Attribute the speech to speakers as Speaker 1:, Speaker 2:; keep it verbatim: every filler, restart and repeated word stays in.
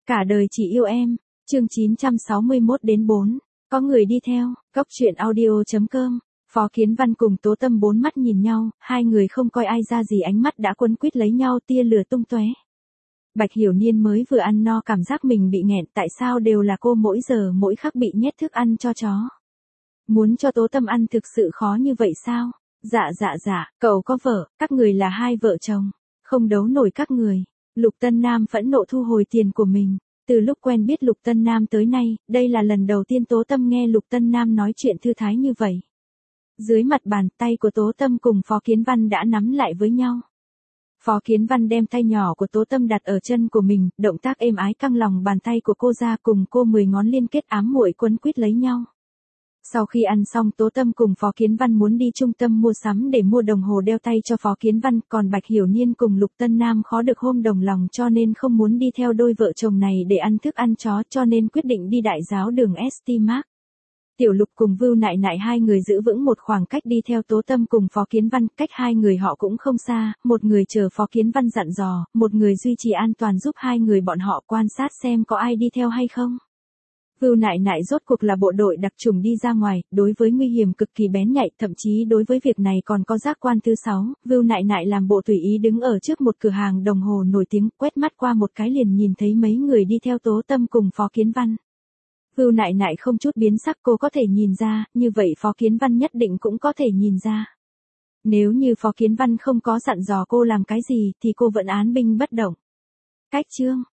Speaker 1: Cả đời chỉ yêu em, chương chín trăm sáu mươi mốt đến bốn. Có người đi theo, Cốc truyện audio.com. Phó Kiến Văn cùng Tố Tâm bốn mắt nhìn nhau, hai người không coi ai ra gì ánh mắt đã quấn quýt lấy nhau tia lửa tung tóe. Bạch Hiểu Niên mới vừa ăn no cảm giác mình bị nghẹn, tại sao đều là cô mỗi giờ mỗi khắc bị nhét thức ăn cho chó. Muốn cho Tố Tâm ăn thực sự khó như vậy sao? Dạ dạ dạ, cậu có vợ, các người là hai vợ chồng, không đấu nổi các người. Lục Tân Nam phẫn nộ thu hồi tiền của mình. Từ lúc quen biết Lục Tân Nam tới nay, đây là lần đầu tiên Tố Tâm nghe Lục Tân Nam nói chuyện thư thái như vậy. Dưới mặt bàn tay của Tố Tâm cùng Phó Kiến Văn đã nắm lại với nhau. Phó Kiến Văn đem tay nhỏ của Tố Tâm đặt ở chân của mình, động tác êm ái căng lòng bàn tay của cô ra cùng cô mười ngón liên kết ám muội quấn quýt lấy nhau. Sau khi ăn xong Tố Tâm cùng Phó Kiến Văn muốn đi trung tâm mua sắm để mua đồng hồ đeo tay cho Phó Kiến Văn, còn Bạch Hiểu Niên cùng Lục Tân Nam khó được hôm đồng lòng cho nên không muốn đi theo đôi vợ chồng này để ăn thức ăn chó cho nên quyết định đi đại giáo đường ét tê Mart. Tiểu Lục cùng Vưu Nại Nại hai người giữ vững một khoảng cách đi theo Tố Tâm cùng Phó Kiến Văn, cách hai người họ cũng không xa, một người chờ Phó Kiến Văn dặn dò, một người duy trì an toàn giúp hai người bọn họ quan sát xem có ai đi theo hay không. Vưu Nại Nại rốt cuộc là bộ đội đặc chủng đi ra ngoài, đối với nguy hiểm cực kỳ bén nhạy, thậm chí đối với việc này còn có giác quan thứ sáu. Vưu Nại Nại làm bộ tùy ý đứng ở trước một cửa hàng đồng hồ nổi tiếng, quét mắt qua một cái liền nhìn thấy mấy người đi theo Tố Tâm cùng Phó Kiến Văn. Vưu Nại Nại không chút biến sắc, cô có thể nhìn ra, như vậy Phó Kiến Văn nhất định cũng có thể nhìn ra. Nếu như Phó Kiến Văn không có dặn dò cô làm cái gì thì cô vẫn án binh bất động. Cách chương